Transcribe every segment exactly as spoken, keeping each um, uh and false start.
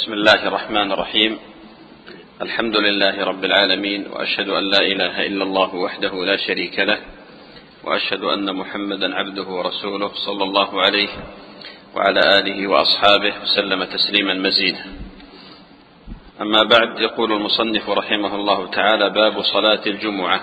بسم الله الرحمن الرحيم. الحمد لله رب العالمين، وأشهد أن لا إله إلا الله وحده لا شريك له، وأشهد أن محمدا عبده ورسوله صلى الله عليه وعلى آله وأصحابه وسلم تسليما مزيدا. أما بعد، يقول المصنف رحمه الله تعالى: باب صلاة الجمعة.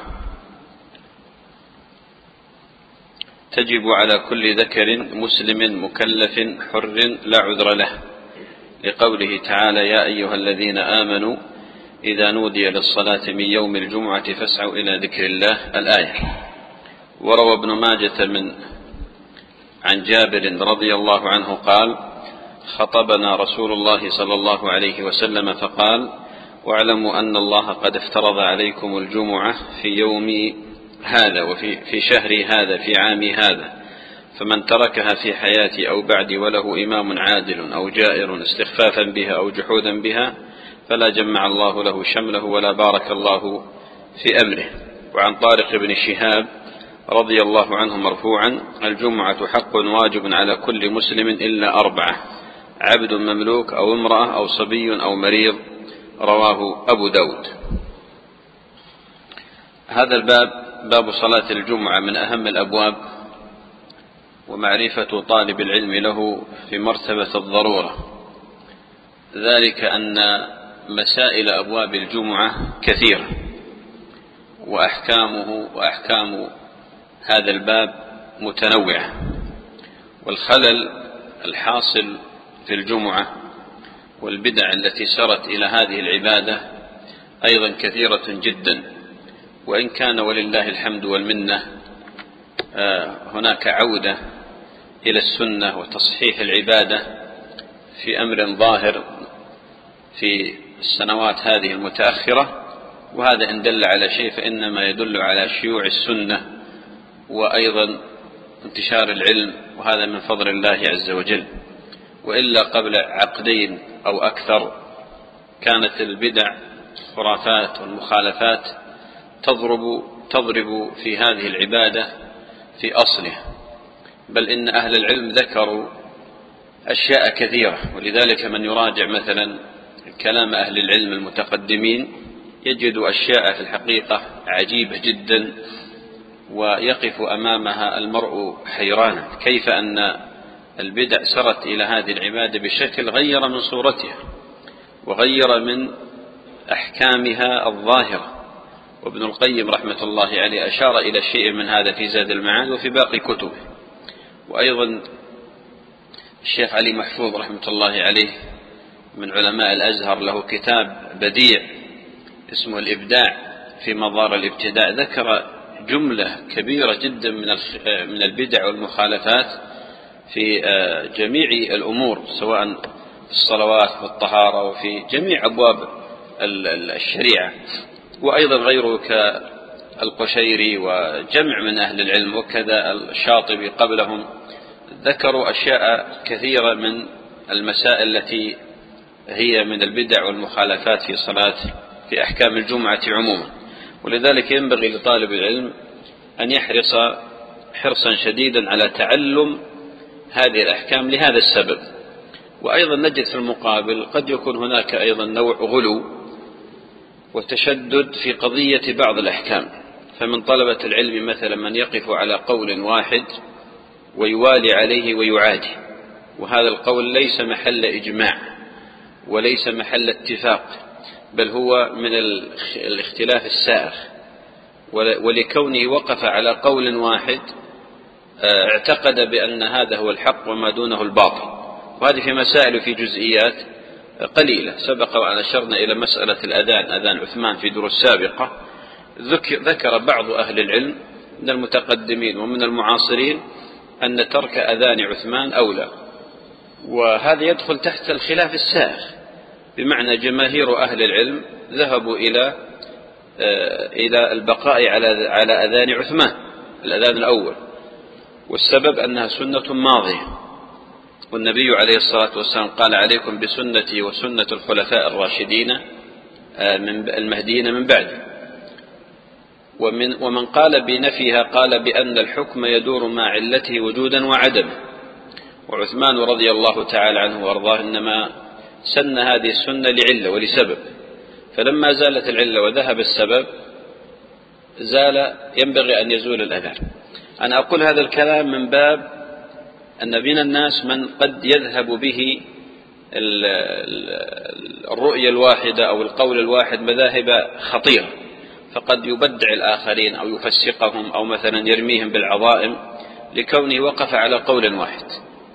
تجب على كل ذكر مسلم مكلف حر لا عذر له، لقوله تعالى: يا أيها الذين آمنوا إذا نودي للصلاة من يوم الجمعة فاسعوا إلى ذكر الله، الآية. وروى ابن ماجة من عن جابر رضي الله عنه قال: خطبنا رسول الله صلى الله عليه وسلم فقال: واعلموا أن الله قد افترض عليكم الجمعة في يوم هذا وفي في شهر هذا في عام هذا، فمن تركها في حياتي أو بعدي وله إمام عادل أو جائر استخفافا بها أو جحودا بها فلا جمع الله له شمله ولا بارك الله في أمره. وعن طارق بن شهاب رضي الله عنه مرفوعا: الجمعة حق واجب على كل مسلم إلا أربعة: عبد مملوك أو امرأة أو صبي أو مريض. رواه أبو داود. هذا الباب باب صلاة الجمعة من أهم الأبواب، ومعرفة طالب العلم له في مرتبة الضرورة، ذلك أن مسائل أبواب الجمعة كثيرة، وأحكامه وأحكام هذا الباب متنوعة، والخلل الحاصل في الجمعة والبدع التي سرت إلى هذه العبادة أيضا كثيرة جدا. وإن كان ولله الحمد والمنة هناك عودة إلى السنة وتصحيح العبادة في أمر ظاهر في السنوات هذه المتأخرة، وهذا إن دل على شيء فإنما يدل على شيوع السنة وأيضا انتشار العلم، وهذا من فضل الله عز وجل. وإلا قبل عقدين أو أكثر كانت البدع الخرافات والمخالفات تضرب تضرب في هذه العبادة في أصلها، بل إن أهل العلم ذكروا أشياء كثيرة. ولذلك من يراجع مثلا كلام أهل العلم المتقدمين يجد أشياء في الحقيقة عجيبة جدا، ويقف أمامها المرء حيرانا، كيف أن البدع سرت إلى هذه العبادة بشكل غير من صورتها وغير من أحكامها الظاهرة. وابن القيم رحمة الله عليه أشار إلى شيء من هذا في زاد المعاد وفي باقي كتبه. وأيضا الشيخ علي محفوظ رحمة الله عليه من علماء الأزهر له كتاب بديع اسمه الإبداع في مظار الابتداع، ذكر جملة كبيرة جدا من من البدع والمخالفات في جميع الأمور، سواء في الصلوات والطهارة وفي جميع أبواب الشريعة. وأيضا غيره كالقشيري وجمع من أهل العلم وكذا الشاطبي قبلهم ذكروا أشياء كثيرة من المسائل التي هي من البدع والمخالفات في صلاة في أحكام الجمعة عموما. ولذلك ينبغي لطالب العلم أن يحرص حرصا شديدا على تعلم هذه الأحكام لهذا السبب. وأيضا نجد في المقابل قد يكون هناك أيضا نوع غلو وتشدد في قضية بعض الأحكام، فمن طلبة العلم مثلا من يقف على قول واحد ويوالي عليه ويعادي، وهذا القول ليس محل إجماع وليس محل اتفاق، بل هو من الاختلاف السائغ، ولكونه وقف على قول واحد اعتقد بأن هذا هو الحق وما دونه الباطل. وهذه في مسائل في جزئيات قليلة. سبق وأن أشرنا إلى مسألة الأذان، أذان عثمان في دروس سابقة، ذكر بعض أهل العلم من المتقدمين ومن المعاصرين أن ترك أذان عثمان أولى، وهذا يدخل تحت الخلاف السائغ، بمعنى جماهير أهل العلم ذهبوا إلى إلى البقاء على على أذان عثمان الأذان الأول، والسبب أنها سنة ماضية، والنبي عليه الصلاة والسلام قال: عليكم بسنتي وسنة الخلفاء الراشدين من المهديين من بعدي. ومن ومن قال بنفيها قال بأن الحكم يدور مع علته وجودا وعدما. وعثمان رضي الله تعالى عنه وارضاه إنما سن هذه السنة لعلة ولسبب، فلما زالت العلة وذهب السبب زال ينبغي أن يزول الأذان. أنا أقول هذا الكلام من باب أن من الناس من قد يذهب به الرؤية الواحدة أو القول الواحد مذاهب خطيرة، فقد يبدع الآخرين أو يفسقهم أو مثلا يرميهم بالعظائم لكونه وقف على قول واحد.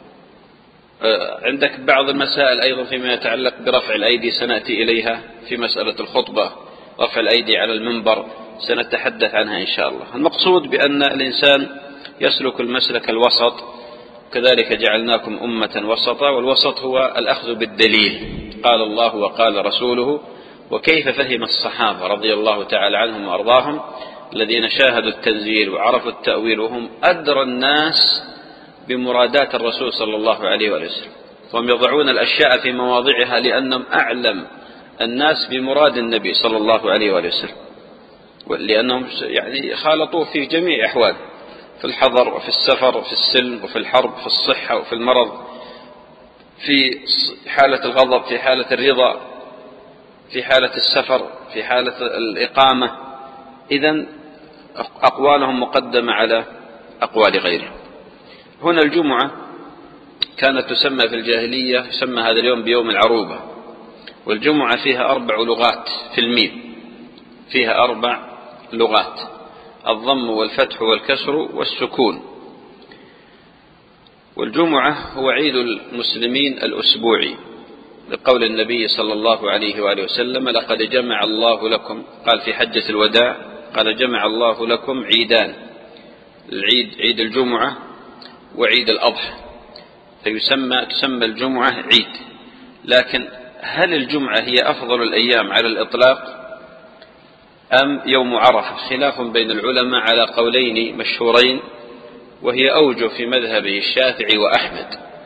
عندك بعض المسائل أيضا فيما يتعلق برفع الأيدي سنأتي إليها في مسألة الخطبة، رفع الأيدي على المنبر سنتحدث عنها إن شاء الله. المقصود بأن الإنسان يسلك المسلك الوسط، كذلك جعلناكم أمة وسطا، والوسط هو الأخذ بالدليل، قال الله وقال رسوله، وكيف فهم الصحابة رضي الله تعالى عنهم وأرضاهم الذين شاهدوا التنزيل وعرفوا التأويل، وهم أدرى الناس بمرادات الرسول صلى الله عليه وسلم، وهم يضعون الأشياء في مواضعها لأنهم أعلم الناس بمراد النبي صلى الله عليه وسلم، لأنهم يعني خالطوه في جميع أحوال، في الحضر وفي السفر وفي السلم وفي الحرب، في الصحة وفي المرض، في حالة الغضب، في حالة الرضا، في حالة السفر، في حالة الإقامة. إذن أقوالهم مقدمة على أقوال غيرهم. هنا الجمعة كانت تسمى في الجاهلية، يسمى هذا اليوم بيوم العروبة، والجمعة فيها أربع لغات في الميم، فيها أربع لغات: الضم والفتح والكسر والسكون. والجمعة هو عيد المسلمين الأسبوعي، لقول النبي صلى الله عليه وآله وسلم: لقد جمع الله لكم، قال في حجة الوداع، قال: جمع الله لكم عيدان، العيد عيد الجمعة وعيد الأضحى، فيسمى تسمى الجمعة عيد. لكن هل الجمعة هي أفضل الأيام على الإطلاق أم يوم عرفة؟ خلاف بين العلماء على قولين مشهورين، وهي أوجه في مذهبه الشافعي وأحمد.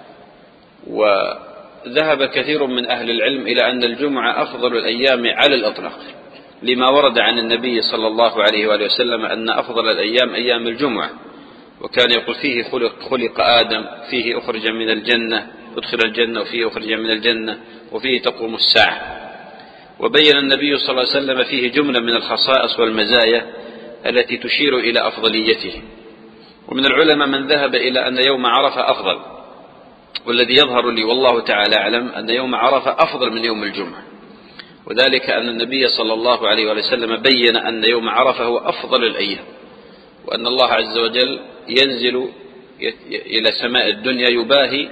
وذهب كثير من أهل العلم إلى أن الجمعة أفضل الأيام على الإطلاق، لما ورد عن النبي صلى الله عليه وآله وسلم أن أفضل الأيام أيام الجمعة، وكان يقول: فيه خلق, خلق آدم، فيه أخرج من الجنة، أدخل الجنة، وفيه أخرج من الجنة، وفيه تقوم الساعة. وبين النبي صلى الله عليه وسلم فيه جملة من الخصائص والمزايا التي تشير إلى أفضليته. ومن العلماء من ذهب إلى أن يوم عرفة أفضل، والذي يظهر لي والله تعالى أعلم أن يوم عرفة أفضل من يوم الجمعة، وذلك أن النبي صلى الله عليه وسلم بين أن يوم عرفة هو أفضل الأيام، وأن الله عز وجل ينزل إلى سماء الدنيا يباهي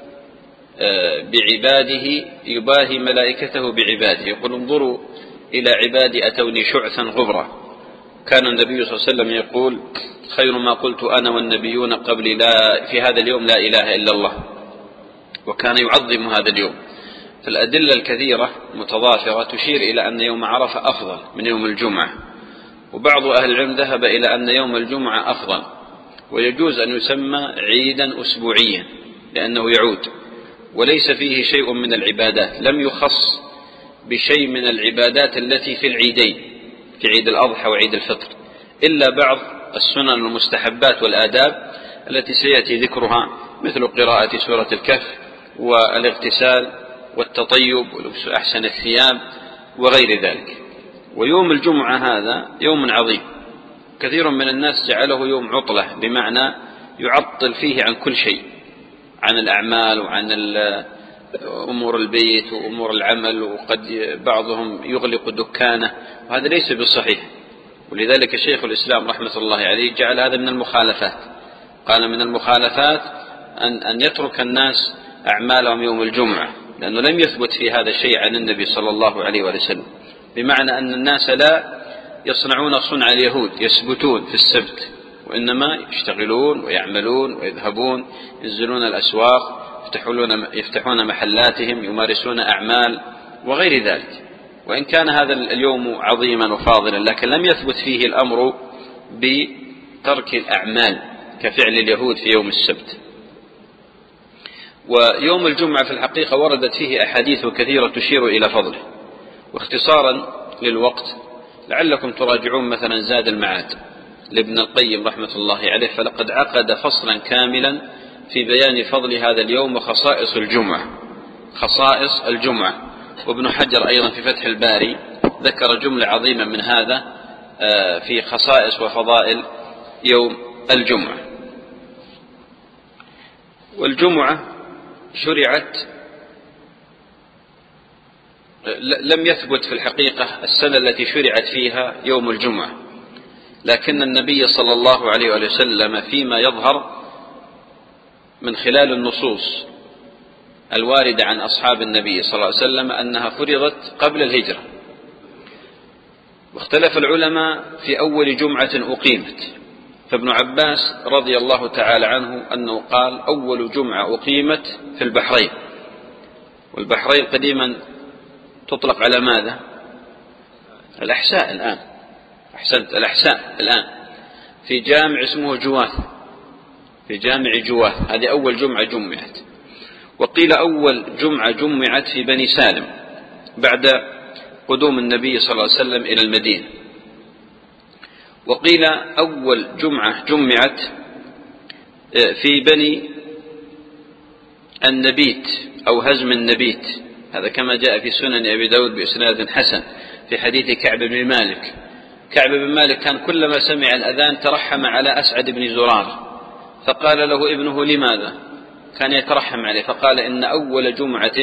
بعباده، يباهي ملائكته بعباده، يقول: انظروا إلى عبادي أتوني شعثا غبرا. كان النبي صلى الله عليه وسلم يقول: خير ما قلت أنا والنبيون قبل لا في هذا اليوم لا إله إلا الله، وكان يعظم هذا اليوم. فالأدلة الكثيرة متضافرة تشير إلى أن يوم عرفة أفضل من يوم الجمعة. وبعض أهل العلم ذهب إلى أن يوم الجمعة أفضل، ويجوز أن يسمى عيدا أسبوعيا لأنه يعود، وليس فيه شيء من العبادات، لم يخص بشيء من العبادات التي في العيدين، في عيد الأضحى وعيد الفطر، إلا بعض السنن والمستحبات والآداب التي سيأتي ذكرها، مثل قراءة سورة الكهف والاغتسال والتطيب ولبس أحسن الثياب وغير ذلك. ويوم الجمعة هذا يوم عظيم، كثير من الناس جعله يوم عطلة، بمعنى يعطل فيه عن كل شيء، عن الأعمال وعن أمور البيت وأمور العمل، وقد بعضهم يغلق دكانه، وهذا ليس بالصحيح. ولذلك شيخ الإسلام رحمة الله عليه جعل هذا من المخالفات، قال: من المخالفات أن, أن يترك الناس أعمالهم يوم الجمعة، لأنه لم يثبت في هذا الشيء عن النبي صلى الله عليه وسلم، بمعنى أن الناس لا يصنعون صنع اليهود يثبتون في السبت، وإنما يشتغلون ويعملون ويذهبون، ينزلون الأسواق، يفتحون, يفتحون محلاتهم، يمارسون أعمال وغير ذلك. وإن كان هذا اليوم عظيما وفاضلا، لكن لم يثبت فيه الأمر بترك الأعمال كفعل اليهود في يوم السبت. ويوم الجمعة في الحقيقة وردت فيه أحاديث كثيرة تشير إلى فضله. واختصارا للوقت لعلكم تراجعون مثلا زاد المعاد لابن القيم رحمة الله عليه، فلقد عقد فصلا كاملا في بيان فضل هذا اليوم وخصائص الجمعة، خصائص الجمعة. وابن حجر أيضا في فتح الباري ذكر جملة عظيمة من هذا في خصائص وفضائل يوم الجمعة. والجمعة شرعت، لم يثبت في الحقيقة السنة التي شرعت فيها يوم الجمعة، لكن النبي صلى الله عليه وسلم فيما يظهر من خلال النصوص الواردة عن أصحاب النبي صلى الله عليه وسلم أنها فرضت قبل الهجرة. واختلف العلماء في أول جمعة أقيمت، فابن عباس رضي الله تعالى عنه أنه قال أول جمعة أقيمت في البحرين. والبحرين قديما تطلق على ماذا؟ الأحساء الآن، أحسنت، الأحساء الآن، في جامع اسمه جواث، في جامع جواث، هذه أول جمعة جمعت. وقيل أول جمعة جمعت في بني سالم بعد قدوم النبي صلى الله عليه وسلم إلى المدينة. وقيل أول جمعة جمعت في بني النبيت أو هزم النبيت، هذا كما جاء في سنن أبي داود بإسناد حسن في حديث كعب بن مالك. كعب بن مالك كان كلما سمع الأذان ترحم على أسعد بن زرار، فقال له ابنه لماذا؟ كان يترحم عليه، فقال إن أول جمعة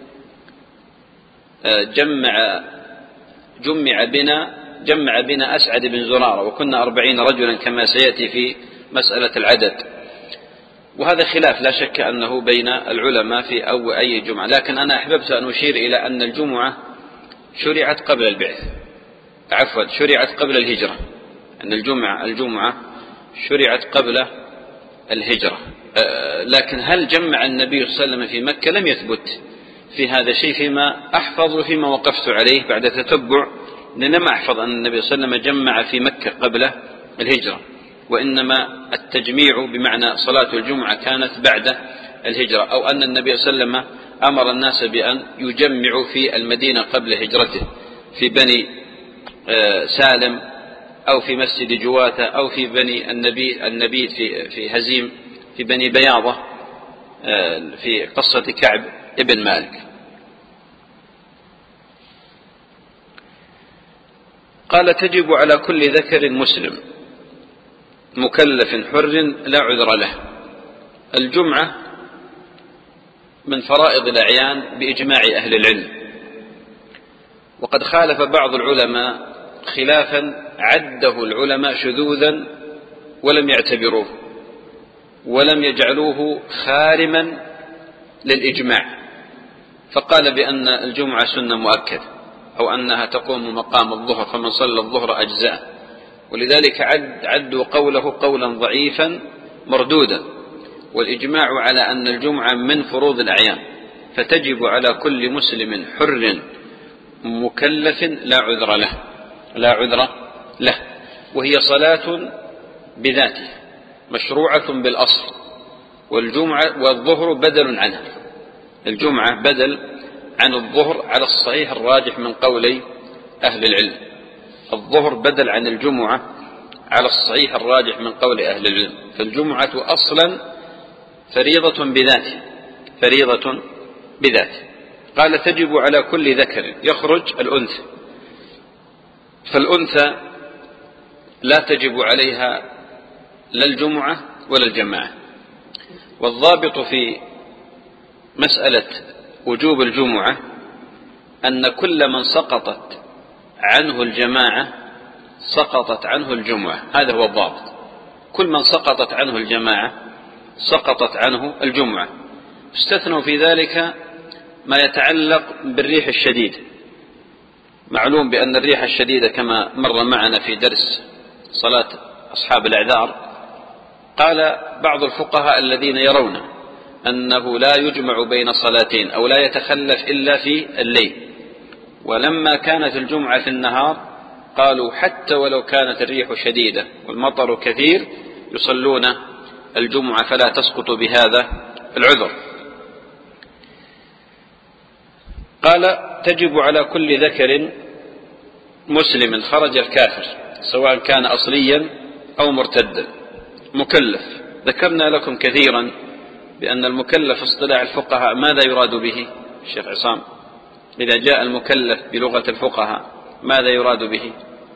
جمع جمع بنا جمع بنا أسعد بن زرارة، وكنا أربعين رجلا كما سيأتي في مسألة العدد. وهذا خلاف لا شك أنه بين العلماء في أو أي جمعة، لكن أنا أحببت أن أشير إلى أن الجمعة شرعت قبل البعث، عفوا شرعت قبل الهجرة، أن الجمعة الجمعة شرعت قبل الهجرة. لكن هل جمع النبي صلى الله عليه وسلم في مكة؟ لم يثبت في هذا شيء فيما أحفظ وفيما وقفت عليه بعد تتبع، لأن ما أحفظ أن النبي صلى الله عليه وسلم جمع في مكة قبل الهجرة، وإنما التجميع بمعنى صلاة الجمعة كانت بعد الهجرة، أو أن النبي صلى الله عليه وسلم أمر الناس بأن يجمعوا في المدينة قبل هجرته في بني سالم أو في مسجد جواثة أو في بني النبي النبيت في في هزيم في بني بياضة في قصة كعب ابن مالك. قال تجب على كل ذكر مسلم مكلف حر لا عذر له. الجمعة من فرائض الأعيان بإجماع أهل العلم، وقد خالف بعض العلماء خلافا عده العلماء شذوذا ولم يعتبروه ولم يجعلوه خارما للإجماع، فقال بأن الجمعة سنة مؤكدة أو أنها تقوم مقام الظهر، فمن صلى الظهر أجزاء، ولذلك عد عدوا قوله قولا ضعيفا مردودا. والإجماع على أن الجمعة من فروض الأعيان، فتجب على كل مسلم حر مكلف لا عذر له لا عذر له وهي صلاة بذاته مشروعة بالأصل، والجمعة والظهر بدل عنها. الجمعة بدل عن الظهر على الصحيح الراجح من قولي أهل العلم، الظهر بدل عن الجمعة على الصحيح الراجح من قول أهل العلم، فالجمعة أصلا فريضة بذاته فريضة بذاته. قال تجب على كل ذكر يخرج الأنثى، فالأنثى لا تجب عليها لا الجمعة ولا الجماعة. والضابط في مسألة وجوب الجمعة أن كل من سقطت عنه الجماعة سقطت عنه الجمعة، هذا هو الضابط. كل من سقطت عنه الجماعة سقطت عنه الجمعة. استثنوا في ذلك ما يتعلق بالريح الشديد. معلوم بأن الريح الشديدة كما مر معنا في درس صلاة أصحاب الأعذار، قال بعض الفقهاء الذين يرون أنه لا يجمع بين صلاتين أو لا يتخلف إلا في الليل، ولما كانت الجمعة في النهار قالوا حتى ولو كانت الريح شديدة والمطر كثير يصلون الجمعة فلا تسقط بهذا العذر. قال تجب على كل ذكر مسلم خرج الكافر سواء كان أصليا أو مرتدا مكلف. ذكرنا لكم كثيرا بأن المكلف اصطلاح الفقهاء ماذا يراد به؟ الشيخ عصام، إذا جاء المكلف بلغة الفقهاء ماذا يراد به؟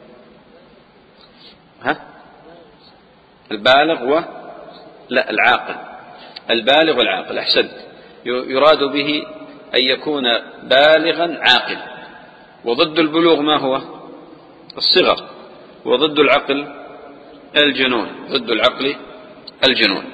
ها؟ البالغ و لا العاقل، البالغ والعاقل، أحسنت. يراد به أن يكون بالغا عاقل. وضد البلوغ ما هو؟ الصغر. وضد العقل الجنون. ضد العقل الجنون.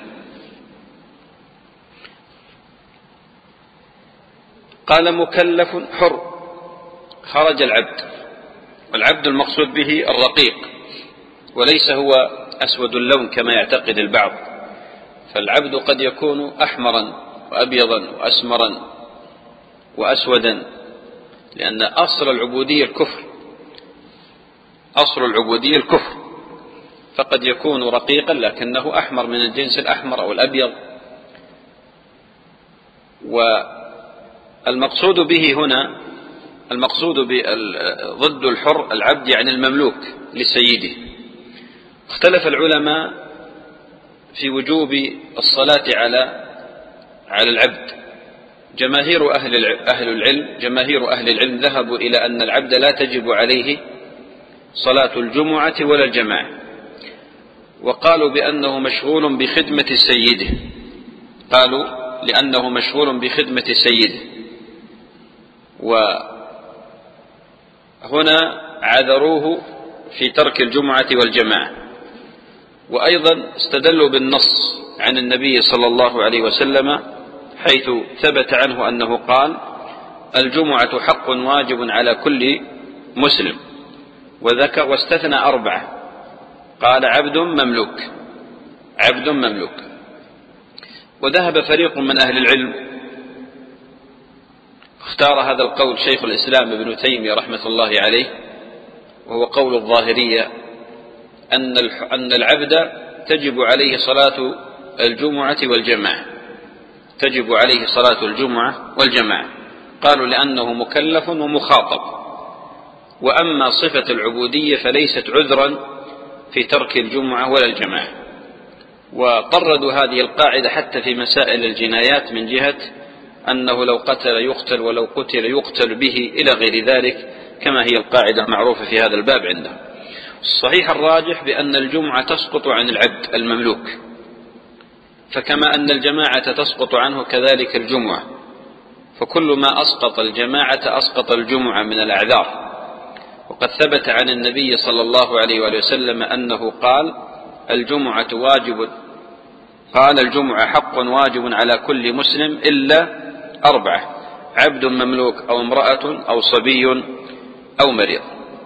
قال مكلف حر، خرج العبد، والعبد المقصود به الرقيق، وليس هو أسود اللون كما يعتقد البعض، فالعبد قد يكون أحمرا وأبيضا وأسمرا وأسودا، لأن أصل العبودية الكفر، أصل العبودية الكفر، فقد يكون رقيقا لكنه أحمر من الجنس الأحمر أو الأبيض. والمقصود به هنا، المقصود ضد الحر العبد يعني المملوك لسيده. اختلف العلماء في وجوب الصلاة على على العبد. جماهير أهل أهل العلم جماهير أهل العلم ذهبوا إلى أن العبد لا تجب عليه صلاة الجمعة ولا الجماعة، وقالوا بأنه مشغول بخدمة سيده، قالوا لأنه مشغول بخدمة سيده. وهنا عذروه في ترك الجمعة والجماعة. وأيضا استدلوا بالنص عن النبي صلى الله عليه وسلم حيث ثبت عنه أنه قال: الجمعة حق واجب على كل مسلم، وذكر واستثنى أربعة، قال عبد مملوك، عبد مملوك. وذهب فريق من أهل العلم، اختار هذا القول شيخ الإسلام ابن تيمية رحمة الله عليه، وهو قول الظاهرية، أن أن العبد تجب عليه صلاة الجمعة والجماعة، تجب عليه صلاة الجمعة والجماعة. قالوا لأنه مكلف ومخاطب. وأما صفة العبودية فليست عذرا في ترك الجمعة ولا الجماعة. وطردوا هذه القاعدة حتى في مسائل الجنايات من جهة أنه لو قتل يقتل ولو قتل يقتل به إلى غير ذلك، كما هي القاعدة المعروفة في هذا الباب عندهم. الصحيح الراجح بأن الجمعة تسقط عن العبد المملوك، فكما أن الجماعة تسقط عنه كذلك الجمعة، فكل ما أسقط الجماعة أسقط الجمعة من الأعذار. وقد ثبت عن النبي صلى الله عليه وآله وسلم أنه قال: الجمعة واجب، قال الجمعة حق واجب على كل مسلم إلا أربعة: عبد مملوك أو امرأة أو صبي أو مريض.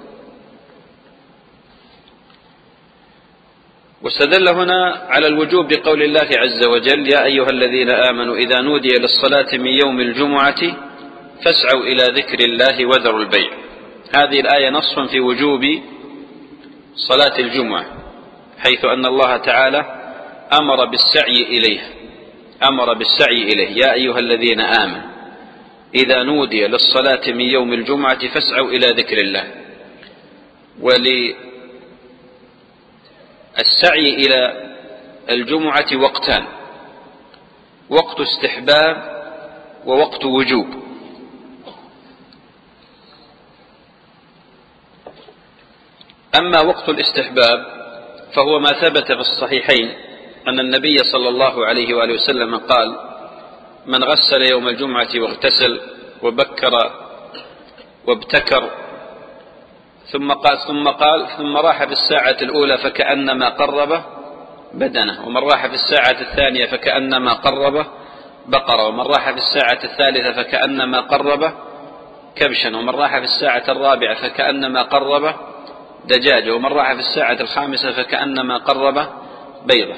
واستدل هنا على الوجوب بقول الله عز وجل: يا أيها الذين آمنوا إذا نودي للصلاة من يوم الجمعة فاسعوا إلى ذكر الله وذروا البيع. هذه الآية نص في وجوب صلاة الجمعة، حيث أن الله تعالى أمر بالسعي إليه، أمر بالسعي إليه: يا أيها الذين آمنوا إذا نودي للصلاة من يوم الجمعة فاسعوا إلى ذكر الله. وللسعي إلى الجمعة وقتان: وقت استحباب ووقت وجوب. أما وقت الاستحباب فهو ما ثبت في الصحيحين أن النبي صلى الله عليه وآله وسلم قال: من غسل يوم الجمعة واغتسل وبكر وابتكر ثم قال ثم قال ثم راح في الساعة الأولى فكأنما قرب بدنه، ومن راح في الساعة الثانية فكأنما قرب بقرة، ومن راح في الساعة الثالثة فكأنما قرب كبشا، ومن راح في الساعة الرابعة فكأنما قرب دجاجة، ومن راح في الساعة الخامسة فكأنما قرب بيضة.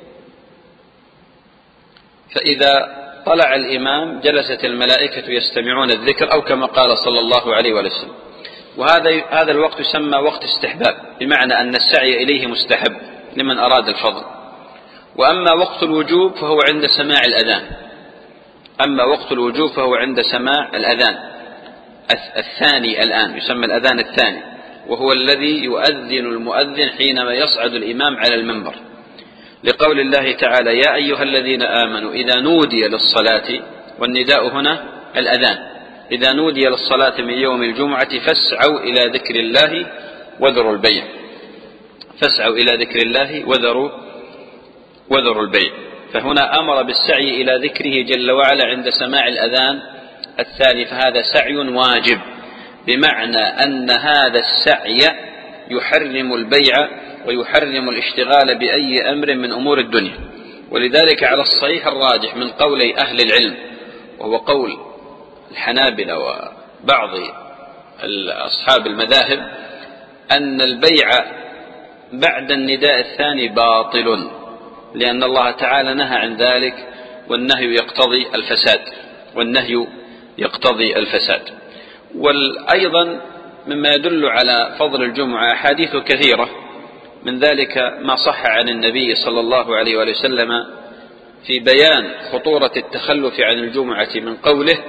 فإذا طلع الإمام جلست الملائكة يستمعون الذكر، أو كما قال صلى الله عليه وسلم. وهذا هذا الوقت يسمى وقت استحباب، بمعنى أن السعي إليه مستحب لمن أراد الفضل. وأما وقت الوجوب فهو عند سماع الأذان، أما وقت الوجوب فهو عند سماع الأذان الثاني، الآن يسمى الأذان الثاني، وهو الذي يؤذن المؤذن حينما يصعد الإمام على المنبر، لقول الله تعالى: يا أيها الذين آمنوا إذا نودي للصلاة، والنداء هنا الأذان: إذا نودي للصلاة من يوم الجمعة فاسعوا إلى ذكر الله وذروا البيع. فاسعوا إلى ذكر الله وذروا وذروا البيع. فهنا أمر بالسعي إلى ذكره جل وعلا عند سماع الأذان الثاني، فهذا سعي واجب، بمعنى أن هذا السعي يحرم البيع ويحرم الاشتغال بأي أمر من أمور الدنيا. ولذلك على الصحيح الراجح من قولي أهل العلم، وهو قول الحنابلة وبعض أصحاب المذاهب، أن البيع بعد النداء الثاني باطل، لأن الله تعالى نهى عن ذلك، والنهي يقتضي الفساد والنهي يقتضي الفساد. وأيضا مما يدل على فضل الجمعة أحاديث كثيرة، من ذلك ما صح عن النبي صلى الله عليه وآله وسلم في بيان خطورة التخلف عن الجمعة، من قوله: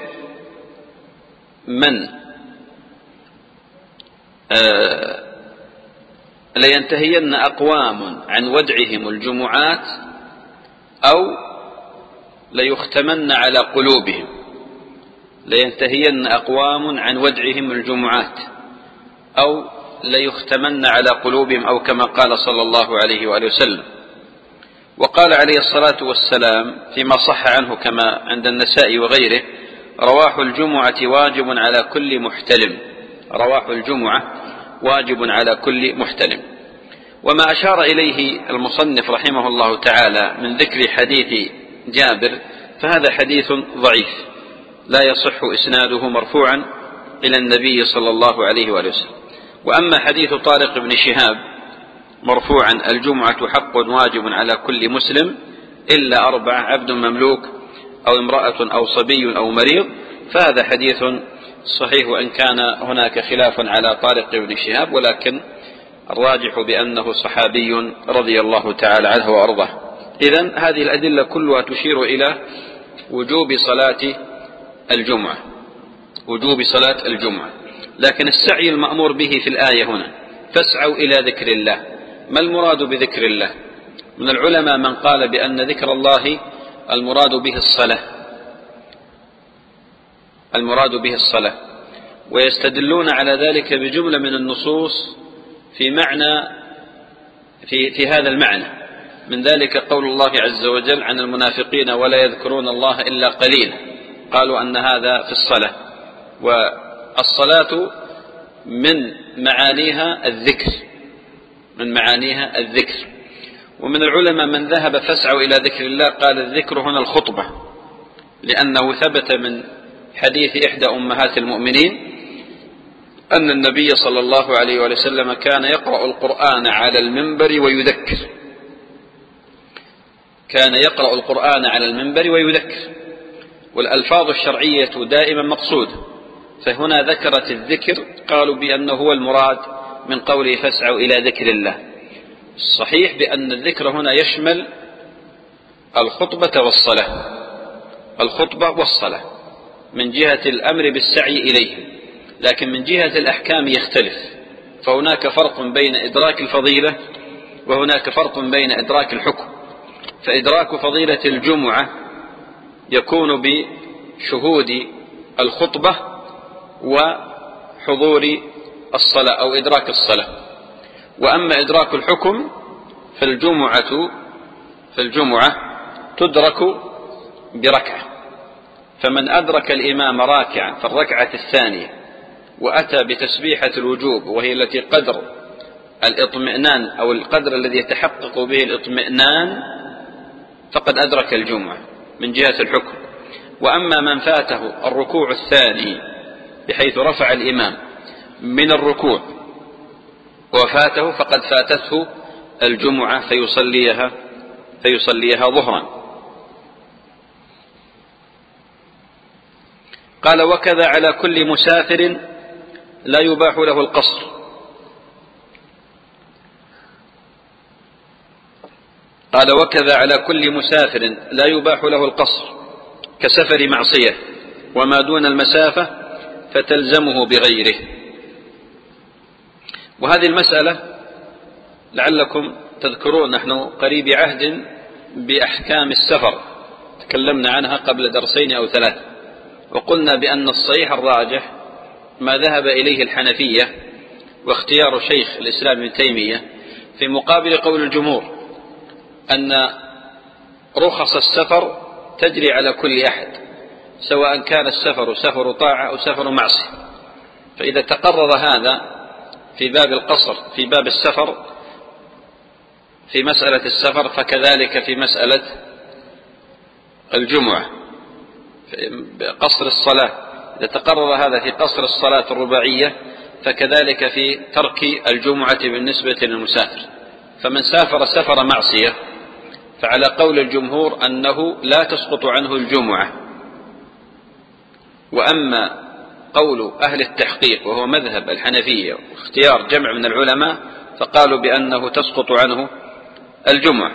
من آه لينتهين أقوام عن ودعهم الجمعات أو ليختمن على قلوبهم. لينتهين أقوام عن ودعهم الجمعات أو ليختمن على قلوبهم، أو كما قال صلى الله عليه وآله وسلم. وقال عليه الصلاة والسلام فيما صح عنه كما عند النسائي وغيره: رواح الجمعة واجب على كل محتلم. رواح الجمعة واجب على كل محتلم. وما أشار إليه المصنف رحمه الله تعالى من ذكر حديث جابر، فهذا حديث ضعيف لا يصح إسناده مرفوعا إلى النبي صلى الله عليه وآله وسلم. وأما حديث طارق بن شهاب مرفوعا: الجمعة حق واجب على كل مسلم إلا أربعة: عبد مملوك أو امرأة أو صبي أو مريض، فهذا حديث صحيح، وإن كان هناك خلاف على طارق بن شهاب، ولكن الراجح بأنه صحابي رضي الله تعالى عنه وأرضاه. إذن هذه الأدلة كلها تشير إلى وجوب صلاة الجمعة، وجوب صلاة الجمعة. لكن السعي المأمور به في الآية هنا: فاسعوا إلى ذكر الله. ما المراد بذكر الله؟ من العلماء من قال بأن ذكر الله المراد به الصلاة، المراد به الصلاة، ويستدلون على ذلك بجملة من النصوص في معنى في في هذا المعنى. من ذلك قول الله عز وجل عن المنافقين: ولا يذكرون الله إلا قليلا. قالوا أن هذا في الصلاة، والصلاة من معانيها الذكر، من معانيها الذكر. ومن العلماء من ذهب فاسعوا إلى ذكر الله، قال الذكر هنا الخطبة، لأنه ثبت من حديث إحدى أمهات المؤمنين أن النبي صلى الله عليه وسلم كان يقرأ القرآن على المنبر ويذكر، كان يقرأ القرآن على المنبر ويذكر. والألفاظ الشرعية دائما مقصودة، فهنا ذكرت الذكر، قالوا بأنه هو المراد من قوله فاسعوا إلى ذكر الله. الصحيح بأن الذكر هنا يشمل الخطبة والصلاة، الخطبة والصلاة من جهة الأمر بالسعي إليه، لكن من جهة الأحكام يختلف. فهناك فرق بين إدراك الفضيلة وهناك فرق بين إدراك الحكم. فإدراك فضيلة الجمعة يكون بشهود الخطبة وحضور الصلاة أو إدراك الصلاة. وأما إدراك الحكم فالجمعة فالجمعة تدرك بركعة. فمن أدرك الإمام راكعا في الركعة الثانية وأتى بتسبيحة الوجوب، وهي التي قدر الإطمئنان أو القدر الذي يتحقق به الإطمئنان، فقد أدرك الجمعة من جهة الحكم. وأما من فاته الركوع الثاني بحيث رفع الإمام من الركوع وفاته، فقد فاتته الجمعة فيصليها فيصليها ظهرا. قال: وكذا على كل مسافر لا يباح له القصر. قال: وكذا على كل مسافر لا يباح له القصر كسفر معصية، وما دون المسافة فتلزمه بغيره. وهذه المسألة لعلكم تذكرون نحن قريب عهد بأحكام السفر، تكلمنا عنها قبل درسين أو ثلاث. وقلنا بأن الصحيح الراجح ما ذهب إليه الحنفية واختيار شيخ الإسلام ابن تيمية في مقابل قول الجمهور أن رخص السفر تجري على كل أحد، سواء كان السفر سفر طاعة أو سفر معصية. فإذا تقرر هذا في باب القصر في باب السفر في مسألة السفر، فكذلك في مسألة الجمعة قصر الصلاة. إذا تقرر هذا في قصر الصلاة الرباعية فكذلك في ترك الجمعة بالنسبة للمسافر. فمن سافر سفر معصية فعلى قول الجمهور أنه لا تسقط عنه الجمعة. وأما قول أهل التحقيق وهو مذهب الحنفية واختيار جمع من العلماء فقالوا بأنه تسقط عنه الجمعة.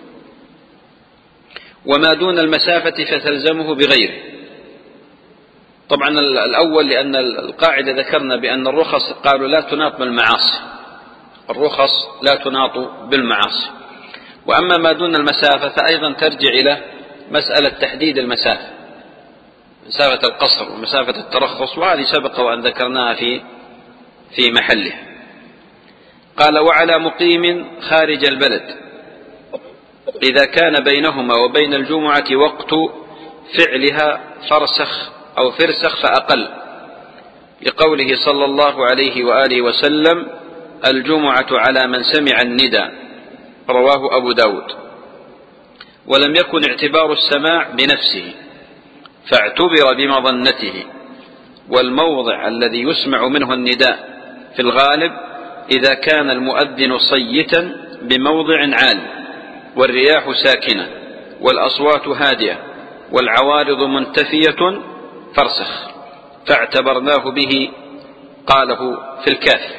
وما دون المسافة فتلزمه بغيره. طبعا الأول لأن القاعدة ذكرنا بأن الرخص قالوا لا تناط بالمعاصي، الرخص لا تناط بالمعاصي. وأما ما دون المسافة فأيضا ترجع إلى مسألة تحديد المسافة، مسافة القصر ومسافة الترخص، وهذه سبق وأن ذكرناها في في محله. قال وعلى مقيم خارج البلد إذا كان بينهما وبين الجمعة وقت فعلها فرسخ أو فرسخ فأقل، لقوله صلى الله عليه وآله وسلم الجمعة على من سمع الندى، رواه أبو داود. ولم يكن اعتبار السماع بنفسه فاعتبر بمظنته، والموضع الذي يسمع منه النداء في الغالب إذا كان المؤذن صيتا بموضع عال والرياح ساكنة والأصوات هادئة والعوارض منتفية فارسخ، فاعتبرناه به. قاله في الكافي.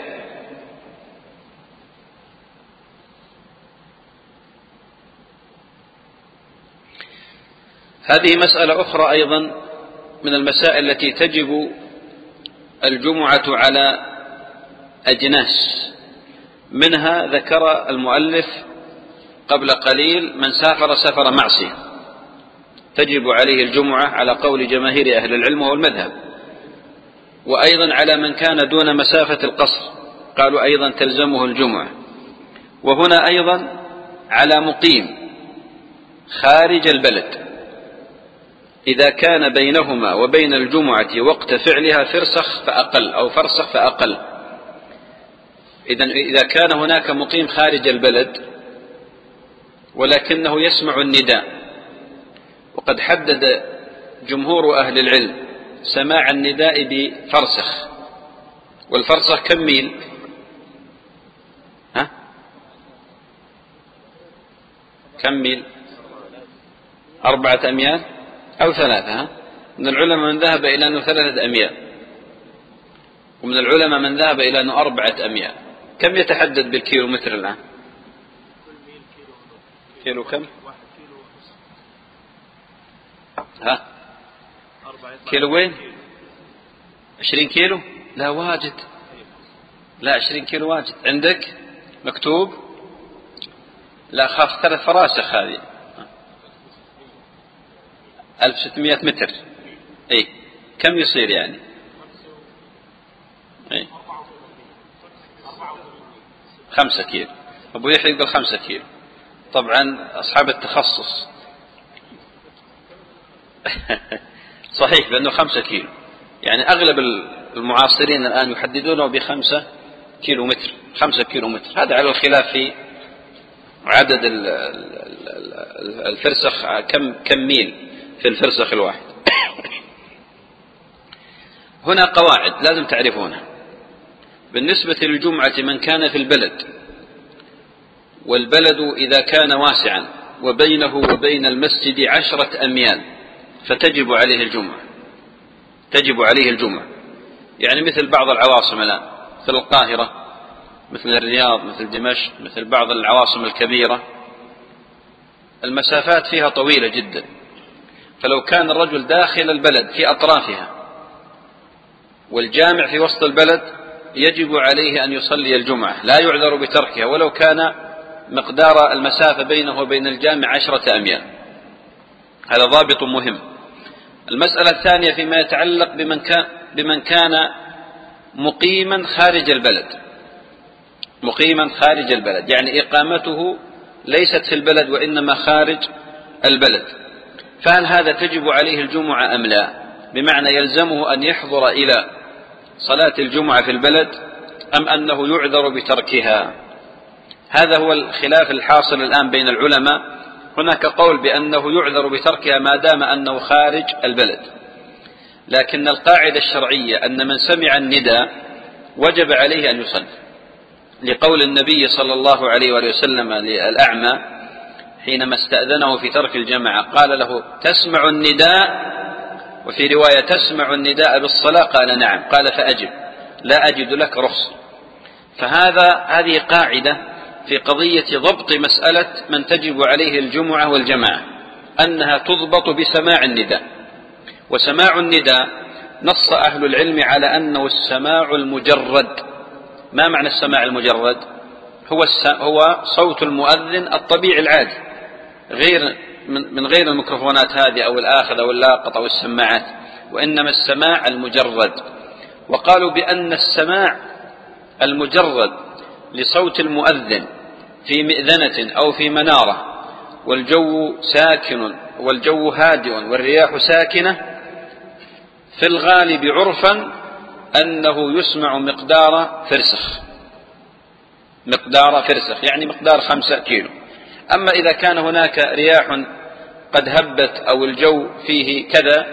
هذه مسألة أخرى أيضا من المسائل التي تجب الجمعة على أجناس. منها ذكر المؤلف قبل قليل من سافر سفر معصية تجب عليه الجمعة على قول جماهير أهل العلم والمذهب. وأيضا على من كان دون مسافة القصر قالوا أيضا تلزمه الجمعة. وهنا أيضا على مقيم خارج البلد إذا كان بينهما وبين الجمعة وقت فعلها فرسخ فأقل أو فرسخ فأقل. إذن إذا كان هناك مقيم خارج البلد ولكنه يسمع النداء، وقد حدد جمهور أهل العلم سماع النداء بفرسخ، والفرسخ كم ميل؟ ها؟ كم ميل؟ أربعة أميال أو ثلاثة. ها؟ من العلماء من ذهب إلى أنه ثلاثة أميال، ومن العلماء من ذهب إلى أنه أربعة أميال. كم يتحدد بالكيلو متر الآن؟ كيلو كم؟ ها؟ كيلو وين؟ عشرين كيلو؟ لا واجد، لا عشرين كيلو واجد. عندك مكتوب؟ لا خاف ثلاث فراسخ هذه ألف وستمائة متر. اي كم يصير يعني؟ اي خمسة كيلو. أبو يحيى يقول خمسة كيلو. طبعا أصحاب التخصص صحيح بأنه خمسة كيلو، يعني أغلب المعاصرين الآن يحددونه بخمسة كيلو متر، خمسة كيلو متر. هذا على الخلاف في عدد الفرسخ، كم كم ميل في الفرسخ الواحد. هنا قواعد لازم تعرفونها بالنسبة للجمعة. من كان في البلد، والبلد إذا كان واسعا وبينه وبين المسجد عشرة أميال فتجب عليه الجمعة، تجب عليه الجمعة. يعني مثل بعض العواصم الآن، مثل القاهرة، مثل الرياض، مثل دمشق، مثل بعض العواصم الكبيرة، المسافات فيها طويلة جدا. فلو كان الرجل داخل البلد في أطرافها والجامع في وسط البلد يجب عليه أن يصلي الجمعة، لا يعذر بتركها ولو كان مقدار المسافة بينه وبين الجامع عشرة أميال. هذا ضابط مهم. المسألة الثانية فيما يتعلق بمن كان, بمن كان مقيما خارج البلد، مقيما خارج البلد يعني إقامته ليست في البلد وإنما خارج البلد، فهل هذا تجب عليه الجمعة أم لا؟ بمعنى يلزمه أن يحضر إلى صلاة الجمعة في البلد أم أنه يعذر بتركها؟ هذا هو الخلاف الحاصل الآن بين العلماء. هناك قول بأنه يعذر بتركها ما دام أنه خارج البلد، لكن القاعدة الشرعية أن من سمع النداء وجب عليه أن يصلي، لقول النبي صلى الله عليه وآله وسلم للأعمى حينما استأذنه في ترك الجماعة قال له: تسمع النداء؟ وفي رواية: تسمع النداء بالصلاة؟ قال: نعم. قال: فأجب، لا أجد لك رخصة. فهذا هذه قاعدة في قضية ضبط مسألة من تجب عليه الجمعة والجماعة، أنها تضبط بسماع النداء. وسماع النداء نص أهل العلم على أنه السماع المجرد. ما معنى السماع المجرد؟ هو, هو صوت المؤذن الطبيعي العادي، غير من, من غير الميكروفونات هذه أو الآخذ أو اللاقط أو السماعات، وإنما السماع المجرد. وقالوا بأن السماع المجرد لصوت المؤذن في مئذنة أو في منارة والجو ساكن والجو هادئ والرياح ساكنة، في الغالب عرفا أنه يسمع مقدار فرسخ، مقدار فرسخ يعني مقدار خمسة كيلو. أما إذا كان هناك رياح قد هبت أو الجو فيه كذا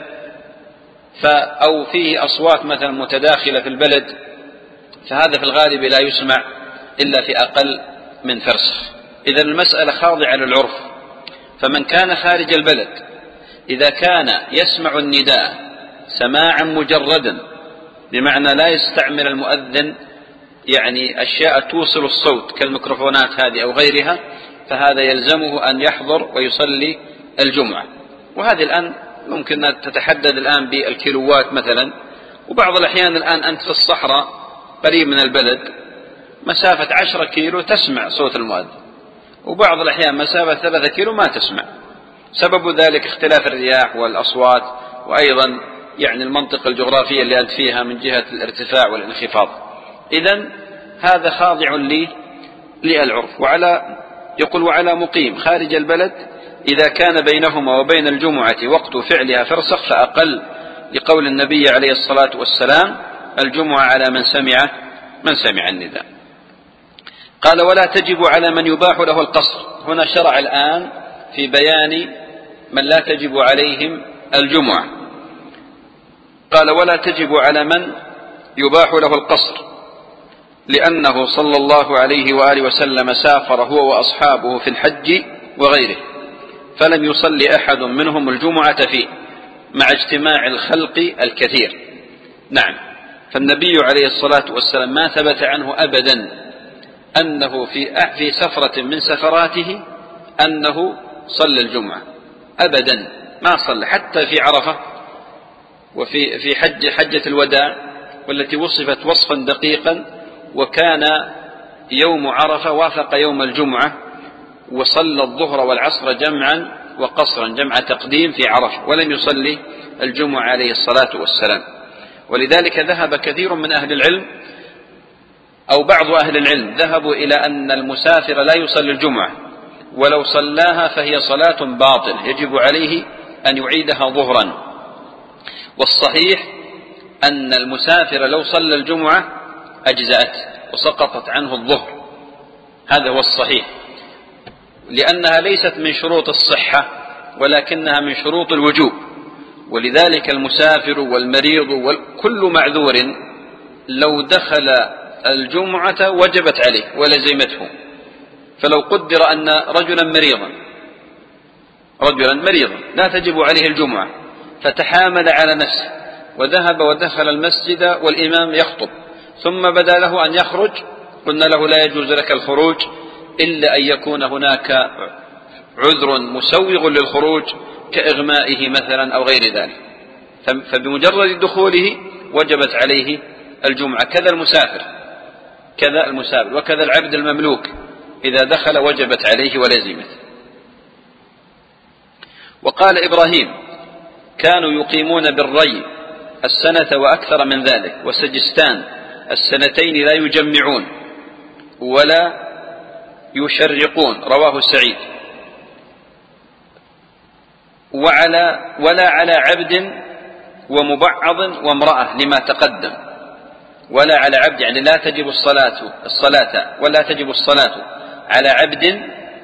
أو فيه أصوات مثلا متداخلة في البلد، فهذا في الغالب لا يسمع إلا في أقل من فرسخ. إذا المسألة خاضعة للعرف. فمن كان خارج البلد إذا كان يسمع النداء سماعا مجردا، بمعنى لا يستعمل المؤذن يعني أشياء توصل الصوت كالميكروفونات هذه أو غيرها، فهذا يلزمه أن يحضر ويصلي الجمعة. وهذه الآن ممكن أن تتحدد الآن بالكيلوات مثلا، وبعض الأحيان الآن أنت في الصحراء قريب من البلد مسافة عشرة كيلو تسمع صوت المؤذن، وبعض الأحيان مسافة ثلاثة كيلو ما تسمع. سبب ذلك اختلاف الرياح والأصوات، وأيضا يعني المنطقة الجغرافية اللي أنت فيها من جهة الارتفاع والانخفاض. إذن هذا خاضع لي للعرف. وعلى يقول: وعلى مقيم خارج البلد إذا كان بينهما وبين الجمعة وقت فعلها فرسخ فأقل، لقول النبي عليه الصلاة والسلام: الجمعة على من سمع من سمع النداء. قال: ولا تجب على من يباح له القصر. هنا شرع الآن في بيان من لا تجب عليهم الجمعة. قال: ولا تجب على من يباح له القصر، لأنه صلى الله عليه وآله وسلم سافر هو وأصحابه في الحج وغيره، فلم يصلي أحد منهم الجمعة فيه مع اجتماع الخلق الكثير. نعم، فالنبي عليه الصلاة والسلام ما ثبت عنه أبدا أنه في في سفرة من سفراته أنه صلى الجمعة أبدا، ما صلى حتى في عرفة وفي في حج حجة الوداع، والتي وصفت وصفا دقيقا، وكان يوم عرفة وافق يوم الجمعة، وصلى الظهر والعصر جمعا وقصرا، جمع تقديم في عرفة، ولم يصلي الجمعة عليه الصلاة والسلام. ولذلك ذهب كثير من أهل العلم أو بعض أهل العلم ذهبوا إلى أن المسافر لا يصلي الجمعة، ولو صلاها فهي صلاة باطل يجب عليه أن يعيدها ظهرا. والصحيح أن المسافر لو صلى الجمعة أجزأت وسقطت عنه الظهر، هذا هو الصحيح، لأنها ليست من شروط الصحة ولكنها من شروط الوجوب. ولذلك المسافر والمريض وكل معذور لو دخل الجمعة وجبت عليه ولزمته. فلو قدر أن رجلا مريضا رجلا مريضا لا تجب عليه الجمعة، فتحامل على نفسه وذهب ودخل المسجد والإمام يخطب، ثم بدا له أن يخرج، قلنا له: لا يجوز لك الخروج إلا أن يكون هناك عذر مسوغ للخروج كإغمائه مثلا أو غير ذلك، فبمجرد دخوله وجبت عليه الجمعة. كذا المسافر كذا المسافر وكذا العبد المملوك إذا دخل وجبت عليه ولزمت. وقال إبراهيم: كانوا يقيمون بالري السنة وأكثر من ذلك، وسجستان السنتين لا يجمعون ولا يشرقون، رواه سعيد. وعلى ولا على عبد ومبعض وامرأة لما تقدم. ولا على عبد يعني لا تجب الصلاة الصلاة ولا تجب الصلاة على عبد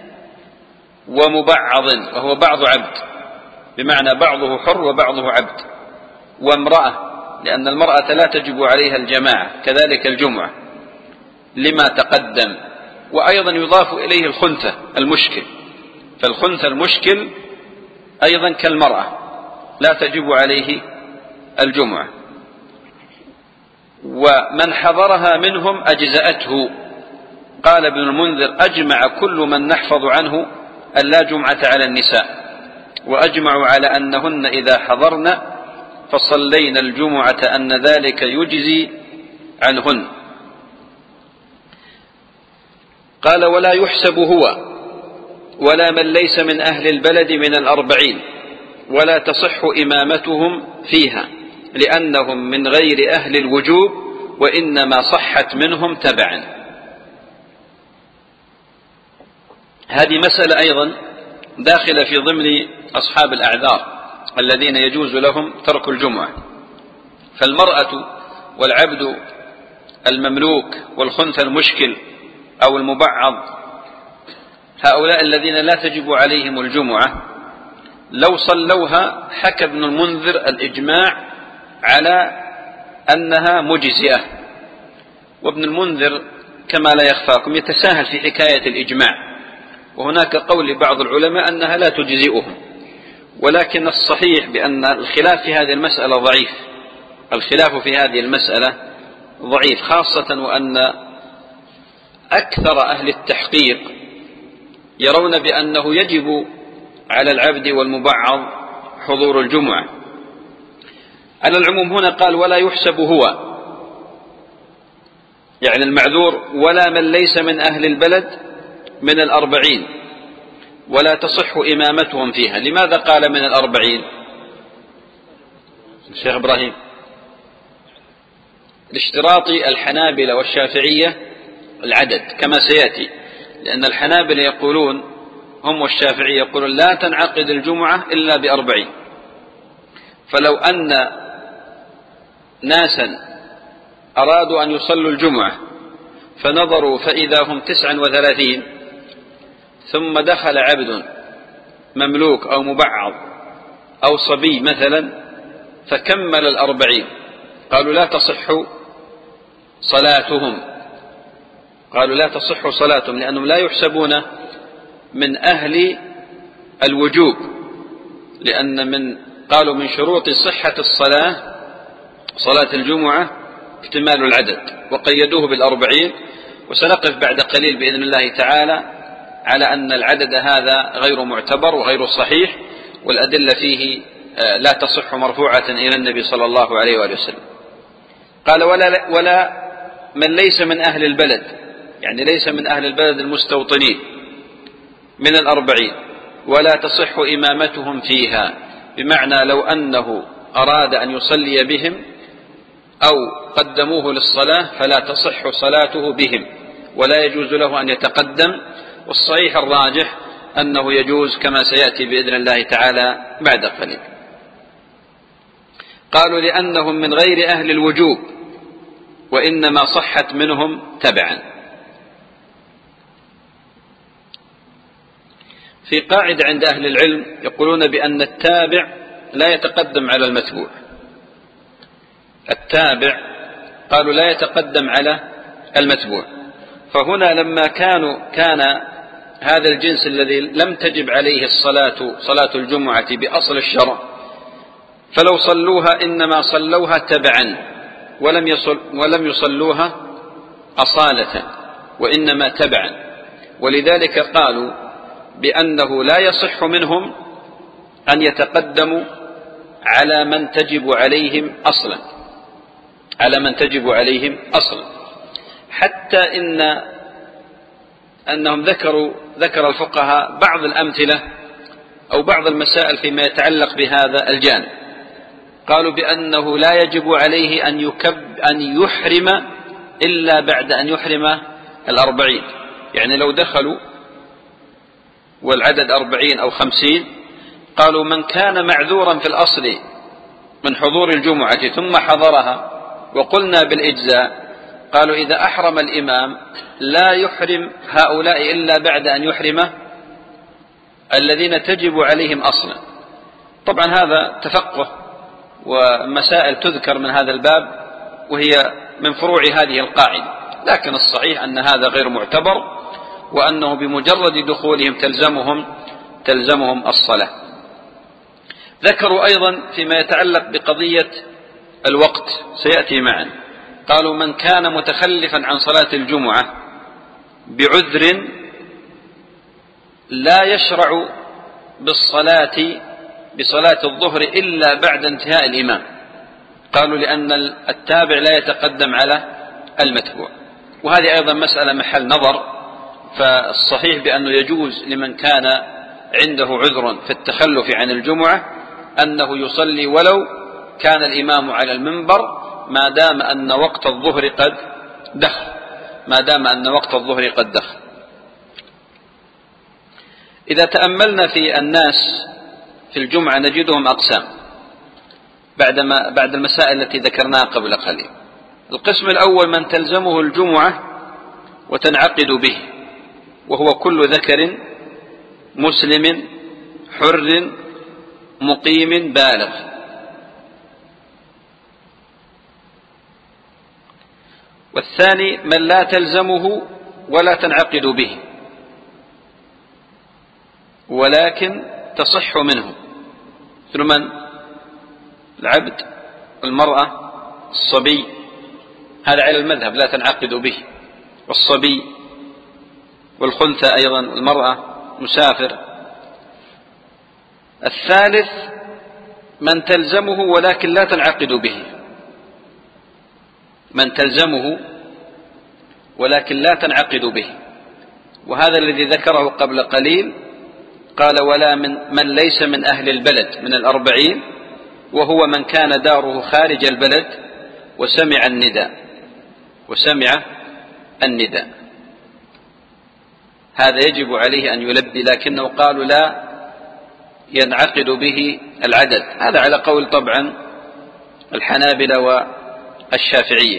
ومبعض وهو بعض عبد، بمعنى بعضه حر وبعضه عبد، وامرأة لأن المرأة لا تجب عليها الجماعة، كذلك الجمعة لما تقدم. وأيضا يضاف إليه الخنثى المشكل، فالخنثى المشكل أيضا كالمرأة لا تجب عليه الجمعة. ومن حضرها منهم أجزأته. قال ابن المنذر: أجمع كل من نحفظ عنه أن لا جمعة على النساء، وأجمعوا على أنهن إذا حضرن فصلينا الجمعة أن ذلك يجزي عنهن. قال: ولا يحسب هو ولا من ليس من أهل البلد من الأربعين، ولا تصح إمامتهم فيها لأنهم من غير أهل الوجوب، وإنما صحت منهم تبعا. هذه مسألة أيضا داخلة في ضمن أصحاب الأعذار الذين يجوز لهم ترك الجمعة. فالمرأة والعبد المملوك والخنثى المشكل أو المبعض، هؤلاء الذين لا تجب عليهم الجمعة لو صلوها حكى ابن المنذر الإجماع على أنها مجزئة. وابن المنذر كما لا يخفاكم يتساهل في حكاية الإجماع، وهناك قول لبعض العلماء أنها لا تجزئهم، ولكن الصحيح بأن الخلاف في هذه المسألة ضعيف. الخلاف في هذه المسألة ضعيف، خاصة وأن أكثر أهل التحقيق يرون بأنه يجب على العبد والمبعض حضور الجمعة. على العموم هنا قال: ولا يحسب هو يعني المعذور ولا من ليس من أهل البلد من الأربعين، ولا تصح إمامتهم فيها. لماذا قال من الأربعين؟ الشيخ إبراهيم، لاشتراط الحنابلة والشافعية العدد كما سيأتي، لأن الحنابلة يقولون هم والشافعية يقولون لا تنعقد الجمعة إلا بأربعين. فلو أن ناسا أرادوا أن يصلوا الجمعة فنظروا فإذا هم تسعا وثلاثين، ثم دخل عبد مملوك أو مبعض أو صبي مثلا فكمل الأربعين، قالوا لا تصح صلاتهم قالوا لا تصح صلاتهم لأنهم لا يحسبون من أهل الوجوب، لأن من قالوا من شروط صحة الصلاة صلاة الجمعة اكتمال العدد، وقيدوه بالأربعين. وسنقف بعد قليل بإذن الله تعالى على أن العدد هذا غير معتبر وغير صحيح، والأدلة فيه لا تصح مرفوعة إلى النبي صلى الله عليه وآله وسلم. قال: ولا, ولا من ليس من أهل البلد، يعني ليس من أهل البلد المستوطنين من الأربعين، ولا تصح إمامتهم فيها، بمعنى لو أنه أراد أن يصلي بهم أو قدموه للصلاة فلا تصح صلاته بهم، ولا يجوز له أن يتقدم. والصحيح الراجح أنه يجوز كما سيأتي بإذن الله تعالى بعد قليل. قالوا: لأنهم من غير أهل الوجوب، وإنما صحت منهم تبعا. في قاعدة عند أهل العلم يقولون بأن التابع لا يتقدم على المتبوع. التابع قالوا لا يتقدم على المتبوع. فهنا لما كانوا كان هذا الجنس الذي لم تجب عليه الصلاة صلاة الجمعة بأصل الشرع، فلو صلوها إنما صلوها تبعا ولم يصل ولم يصلوها أصالة، وإنما تبعا. ولذلك قالوا بأنه لا يصح منهم أن يتقدموا على من تجب عليهم أصلا على من تجب عليهم أصلا حتى إن أنهم ذكروا ذكر الفقهاء بعض الأمثلة أو بعض المسائل فيما يتعلق بهذا الجانب. قالوا بأنه لا يجب عليه أن يكب أن يحرم إلا بعد أن يحرم الأربعين. يعني لو دخلوا والعدد أربعين أو خمسين، قالوا من كان معذورا في الأصل من حضور الجمعة ثم حضرها وقلنا بالإجزاء، قالوا إذا أحرم الإمام لا يحرم هؤلاء إلا بعد أن يحرم الذين تجب عليهم أصلا. طبعا هذا تفقه ومسائل تذكر من هذا الباب وهي من فروع هذه القاعدة، لكن الصحيح أن هذا غير معتبر، وأنه بمجرد دخولهم تلزمهم تلزمهم الصلاة. ذكروا أيضا فيما يتعلق بقضية الوقت سيأتي معا، قالوا من كان متخلفا عن صلاة الجمعة بعذر لا يشرع بالصلاة بصلاة الظهر إلا بعد انتهاء الإمام. قالوا لأن التابع لا يتقدم على المتبوع، وهذه أيضا مسألة محل نظر. فالصحيح بأنه يجوز لمن كان عنده عذر في التخلف عن الجمعة أنه يصلي ولو كان الإمام على المنبر، ما دام أن وقت الظهر قد دخل ما دام أن وقت الظهر قد دخل. إذا تأملنا في الناس في الجمعة نجدهم أقسام بعدما بعد المسائل التي ذكرناها قبل قليل. القسم الأول من تلزمه الجمعة وتنعقد به، وهو كل ذكر مسلم حر مقيم بالغ. والثاني من لا تلزمه ولا تنعقد به ولكن تصح منه، مثل من؟ العبد، المرأة، الصبي، هذا على المذهب لا تنعقد به، والصبي والخنثى أيضا، المرأة، مسافر. الثالث من تلزمه ولكن لا تنعقد به، من تلزمه ولكن لا تنعقد به، وهذا الذي ذكره قبل قليل، قال ولا من من ليس من أهل البلد من الأربعين، وهو من كان داره خارج البلد وسمع النداء وسمع النداء هذا يجب عليه أن يلبي، لكنه قالوا لا ينعقد به العدد. هذا على قول طبعا الحنابلة والشافعية.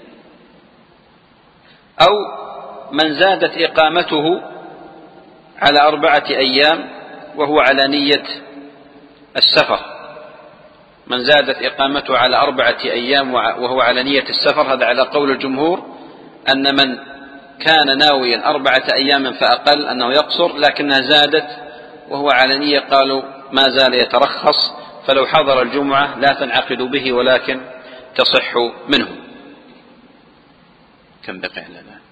أو من زادت إقامته على أربعة أيام وهو على نية السفر، من زادت إقامته على أربعة أيام وهو على نية السفر، هذا على قول الجمهور أن من كان ناويا أربعة أيام فأقل أنه يقصر، لكنها زادت وهو على نية، قالوا ما زال يترخص، فلو حضر الجمعة لا تنعقد به ولكن تصح منه. كم بقي لنا؟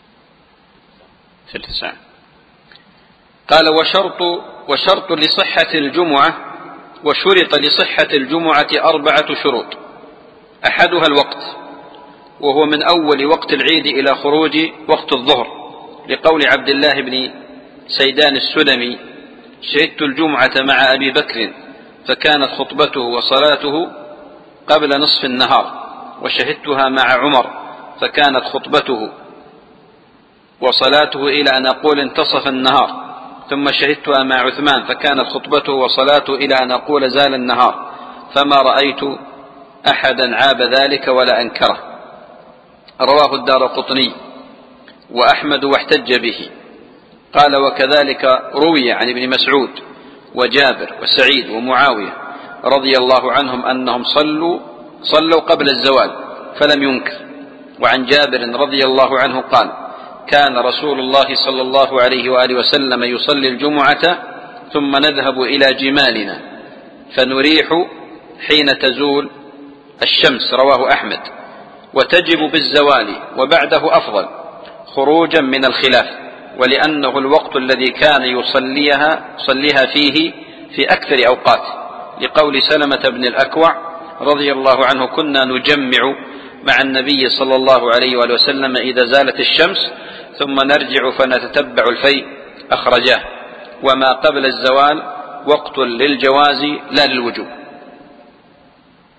ثلث ساعة. قال وشرط وشرط لصحة الجمعة وشرط لصحة الجمعة أربعة شروط، أحدها الوقت، وهو من أول وقت العيد إلى خروج وقت الظهر، لقول عبد الله بن سيدان السلمي شهدت الجمعة مع أبي بكر فكانت خطبته وصلاته قبل نصف النهار، وشهدتها مع عمر فكانت خطبته وصلاته إلى أن أقول انتصف النهار، ثم شهدتها مع عثمان فكانت خطبته وصلاته إلى أن أقول زال النهار، فما رأيت أحدا عاب ذلك ولا أنكره. رواه الدارقطني وأحمد واحتج به. قال وكذلك روي عن ابن مسعود وجابر وسعيد ومعاوية رضي الله عنهم أنهم صلوا صلوا قبل الزوال فلم ينكر. وعن جابر رضي الله عنه قال كان رسول الله صلى الله عليه وآله وسلم يصلي الجمعة ثم نذهب إلى جمالنا فنريح حين تزول الشمس. رواه أحمد. وتجب بالزوال وبعده أفضل خروجا من الخلاف، ولأنه الوقت الذي كان يصليها صليها فيه في أكثر أوقاته، لقول سلمة بن الأكوع رضي الله عنه كنا نجمع مع النبي صلى الله عليه وآله وسلم إذا زالت الشمس ثم نرجع فنتتبع الفيء. أخرجاه. وما قبل الزوال وقت للجواز لا للوجوب.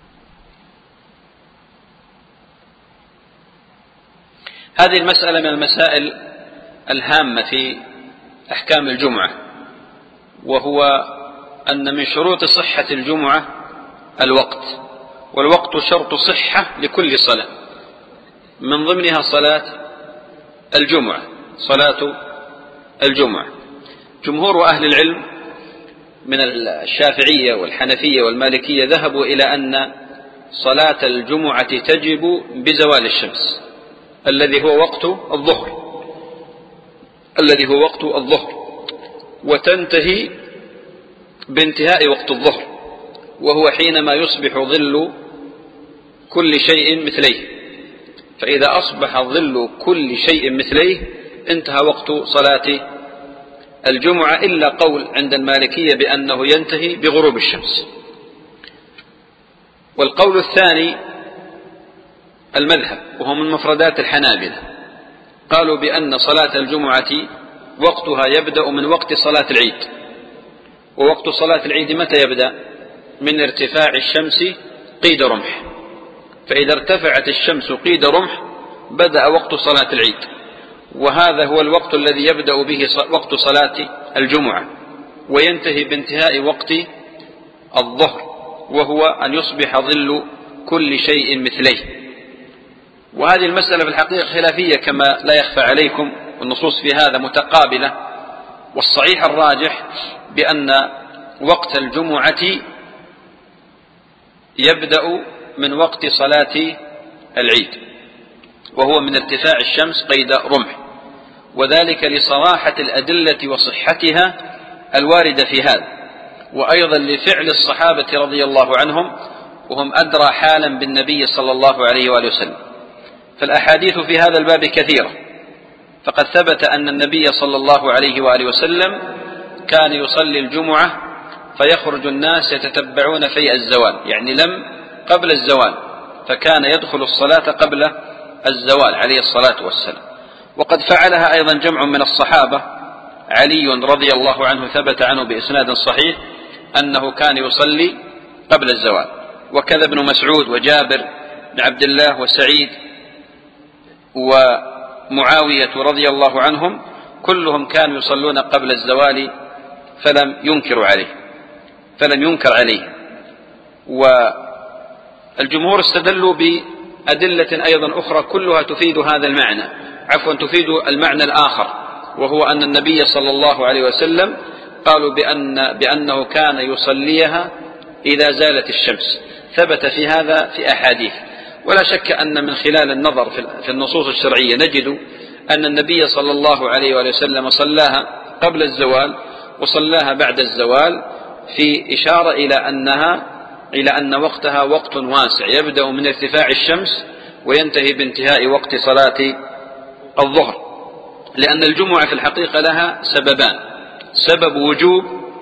هذه المسألة من المسائل الهامة في أحكام الجمعة، وهو أن من شروط صحة الجمعة الوقت، والوقت شرط صحة لكل صلاة، من ضمنها صلاة الجمعة صلاة الجمعة. جمهور أهل العلم من الشافعية والحنفية والمالكية ذهبوا إلى أن صلاة الجمعة تجب بزوال الشمس الذي هو وقت الظهر الذي هو وقت الظهر وتنتهي بانتهاء وقت الظهر، وهو حينما يصبح ظل كل شيء مثليه، فإذا أصبح ظل كل شيء مثليه انتهى وقت صلاة الجمعة، إلا قول عند المالكية بأنه ينتهي بغروب الشمس. والقول الثاني المذهب، وهو من مفردات الحنابلة، قالوا بأن صلاة الجمعة وقتها يبدأ من وقت صلاة العيد. ووقت صلاة العيد متى يبدأ؟ من ارتفاع الشمس قيد رمح، فإذا ارتفعت الشمس قيد رمح بدأ وقت صلاة العيد، وهذا هو الوقت الذي يبدأ به وقت صلاة الجمعة وينتهي بانتهاء وقت الظهر، وهو أن يصبح ظل كل شيء مثليه. وهذه المسألة في الحقيقة خلافية كما لا يخفى عليكم، والنصوص في هذا متقابلة، والصحيح الراجح بأن وقت الجمعة يبدأ من وقت صلاة العيد، وهو من ارتفاع الشمس قيد رمح، وذلك لصراحة الأدلة وصحتها الواردة في هذا، وأيضا لفعل الصحابة رضي الله عنهم، وهم أدرى حالا بالنبي صلى الله عليه وآله وسلم. فالأحاديث في هذا الباب كثيرة، فقد ثبت أن النبي صلى الله عليه وآله وسلم كان يصلي الجمعة فيخرج الناس يتتبعون في الزوال، يعني لم قبل الزوال، فكان يدخل الصلاة قبل الزوال عليه الصلاة والسلام. وقد فعلها أيضا جمع من الصحابة، علي رضي الله عنه ثبت عنه بإسناد صحيح أنه كان يصلي قبل الزوال، وكذا ابن مسعود وجابر بن عبد الله وسعيد ومعاوية رضي الله عنهم كلهم كانوا يصلون قبل الزوال فلم ينكروا عليه فلم ينكر عليه. والجمهور استدلوا بأدلة أيضا أخرى كلها تفيد هذا المعنى، عفوا تفيد المعنى الآخر، وهو أن النبي صلى الله عليه وسلم قالوا بأن بأنه كان يصليها إذا زالت الشمس، ثبت في هذا في أحاديث. ولا شك أن من خلال النظر في النصوص الشرعية نجد أن النبي صلى الله عليه وسلم صلاها قبل الزوال وصلاها بعد الزوال، في إشارة إلى أنها إلى أن وقتها وقت واسع يبدأ من ارتفاع الشمس وينتهي بانتهاء وقت صلاة الظهر، لأن الجمعة في الحقيقة لها سببان: سبب وجوب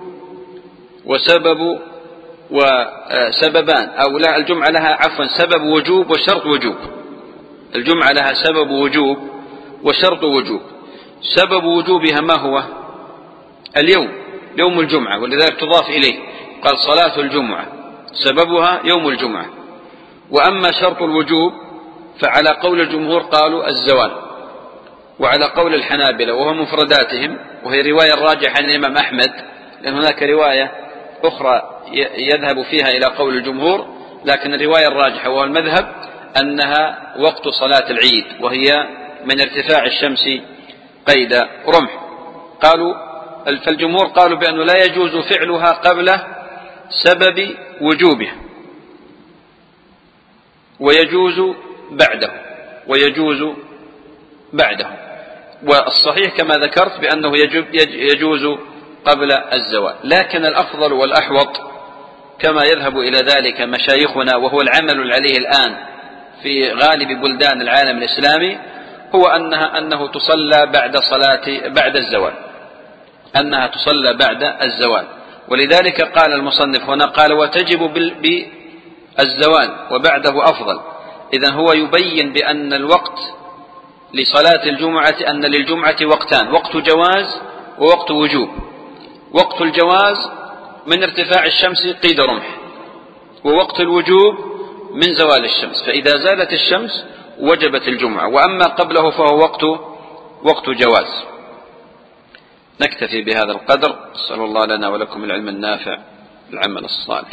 وسبب وسببان أو لا الجمعة لها عفوا سبب وجوب وشرط وجوب. الجمعة لها سبب وجوب وشرط وجوب. سبب وجوبها ما هو؟ اليوم، يوم الجمعة، ولذلك تضاف إليه قال صلاة الجمعة، سببها يوم الجمعة. وأما شرط الوجوب فعلى قول الجمهور قالوا الزوال، وعلى قول الحنابلة وهو مفرداتهم، وهي رواية راجحة عن الإمام أحمد، لأن هناك رواية أخرى يذهب فيها إلى قول الجمهور، لكن الرواية الراجحة وهو المذهب أنها وقت صلاة العيد، وهي من ارتفاع الشمس قيد رمح. قالوا فالجمهور قالوا بأنه لا يجوز فعلها قبل سبب وجوبها، ويجوز بعده ويجوز بعده والصحيح كما ذكرت بأنه يجوز قبل الزوال. لكن الأفضل والأحوط كما يذهب إلى ذلك مشايخنا، وهو العمل عليه الآن في غالب بلدان العالم الإسلامي، هو أنها أنه تصلى بعد صلاة بعد الزوال أنها تصلى بعد الزوال. ولذلك قال المصنف هنا قال وتجب بالزوال وبعده أفضل. إذن هو يبين بأن الوقت لصلاة الجمعة أن للجمعة وقتان: وقت جواز ووقت وجوب. وقت الجواز من ارتفاع الشمس قيد رمح، ووقت الوجوب من زوال الشمس، فإذا زالت الشمس وجبت الجمعة، وأما قبله فهو وقت وقت جواز. نكتفي بهذا القدر. أسأل الله لنا ولكم العلم النافع العمل الصالح.